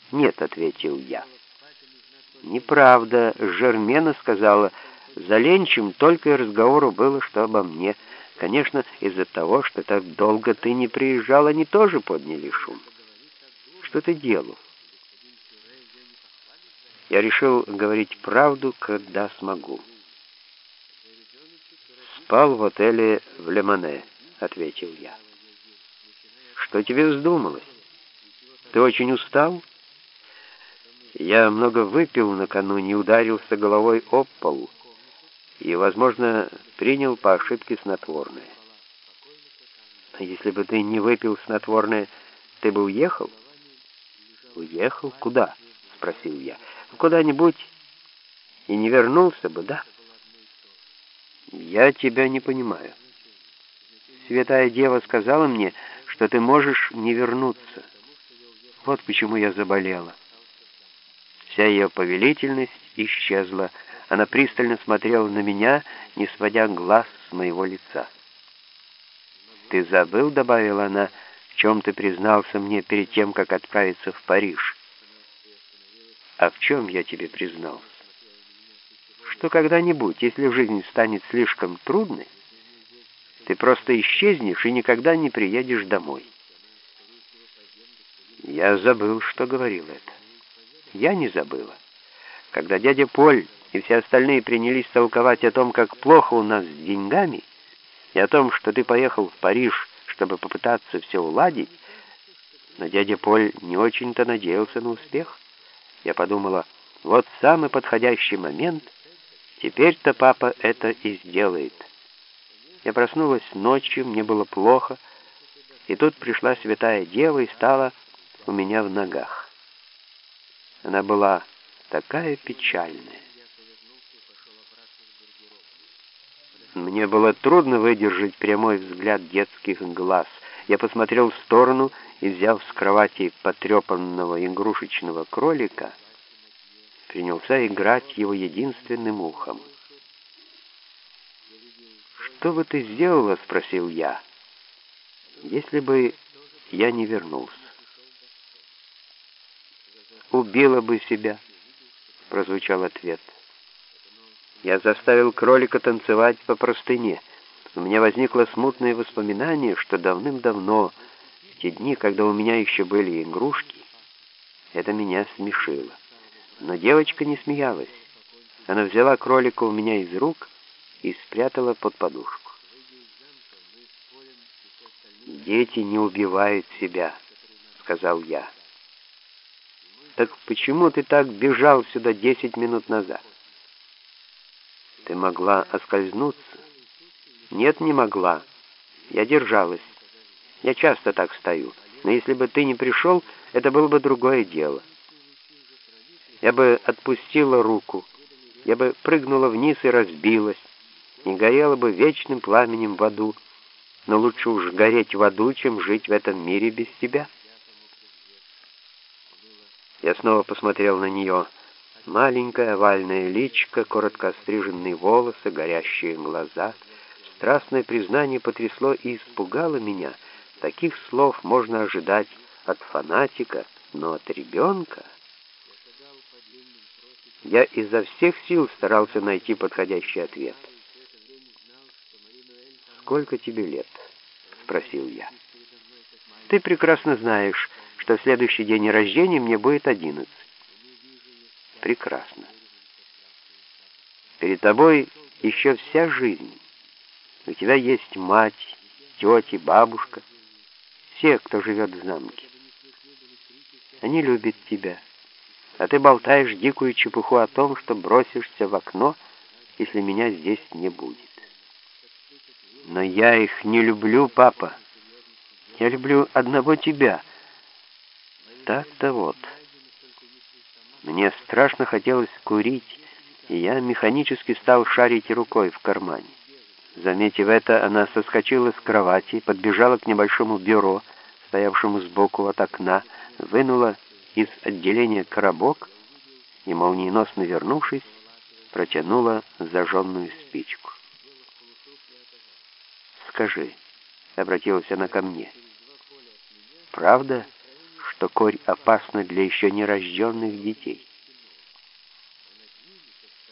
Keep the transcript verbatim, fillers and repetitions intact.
«Нет», — ответил я. «Неправда. Жермена сказала, за Ленчем только и разговору было, что обо мне. Конечно, из-за того, что так долго ты не приезжал, они тоже подняли шум. Что ты делал?» Я решил говорить правду, когда смогу. «Спал в отеле в Лемане», — ответил я. «Что тебе вздумалось? Ты очень устал?» «Я много выпил накануне, ударился головой об пол и, возможно, принял по ошибке снотворное». «А если бы ты не выпил снотворное, ты бы уехал?» «Уехал? Куда?» — спросил я. «Куда-нибудь и не вернулся бы, да?» «Я тебя не понимаю. Святая Дева сказала мне, что ты можешь не вернуться. Вот почему я заболела». Вся ее повелительность исчезла. Она пристально смотрела на меня, не сводя глаз с моего лица. «Ты забыл, — добавила она, — в чем ты признался мне перед тем, как отправиться в Париж?» «А в чем я тебе признался?» «Что когда-нибудь, если жизнь станет слишком трудной, ты просто исчезнешь и никогда не приедешь домой». Я забыл, что говорил это. Я не забыла. Когда дядя Поль и все остальные принялись толковать о том, как плохо у нас с деньгами, и о том, что ты поехал в Париж, чтобы попытаться все уладить, но дядя Поль не очень-то надеялся на успех. Я подумала, вот самый подходящий момент, теперь-то папа это и сделает. Я проснулась ночью, мне было плохо, и тут пришла Святая Дева и стала у меня в ногах. Она была такая печальная. Мне было трудно выдержать прямой взгляд детских глаз. Я посмотрел в сторону и, взяв с кровати потрепанного игрушечного кролика, принялся играть его единственным ухом. «Что бы ты сделала, — спросил я, — если бы я не вернулся?» «Убила бы себя», — прозвучал ответ. Я заставил кролика танцевать по простыне. У меня возникло смутное воспоминание, что давным-давно, в те дни, когда у меня еще были игрушки, это меня смешило. Но девочка не смеялась. Она взяла кролика у меня из рук и спрятала под подушку. «Дети не убивают себя», — сказал я. «Так почему ты так бежал сюда десять минут назад?» «Ты могла оскользнуться?» «Нет, не могла. Я держалась. Я часто так стою. Но если бы ты не пришел, это было бы другое дело. Я бы отпустила руку. Я бы прыгнула вниз и разбилась. И горела бы вечным пламенем в аду. Но лучше уж гореть в аду, чем жить в этом мире без тебя». Я снова посмотрел на нее. Маленькое овальное личико, коротко остриженные волосы, горящие глаза. Страстное признание потрясло и испугало меня. Таких слов можно ожидать от фанатика, но от ребенка... Я изо всех сил старался найти подходящий ответ. «Сколько тебе лет?» — спросил я. «Ты прекрасно знаешь, что в следующий день рождения мне будет одиннадцать». «Прекрасно. Перед тобой еще вся жизнь. У тебя есть мать, тети, бабушка, все, кто живет в замке. Они любят тебя, а ты болтаешь дикую чепуху о том, что бросишься в окно, если меня здесь не будет». «Но я их не люблю, папа. Я люблю одного тебя». «Так-то вот». Мне страшно хотелось курить, и я механически стал шарить рукой в кармане. Заметив это, она соскочила с кровати, подбежала к небольшому бюро, стоявшему сбоку от окна, вынула из отделения коробок и, молниеносно вернувшись, протянула зажженную спичку. «Скажи», — обратилась она ко мне, — «правда, что корь опасна для еще нерожденных детей.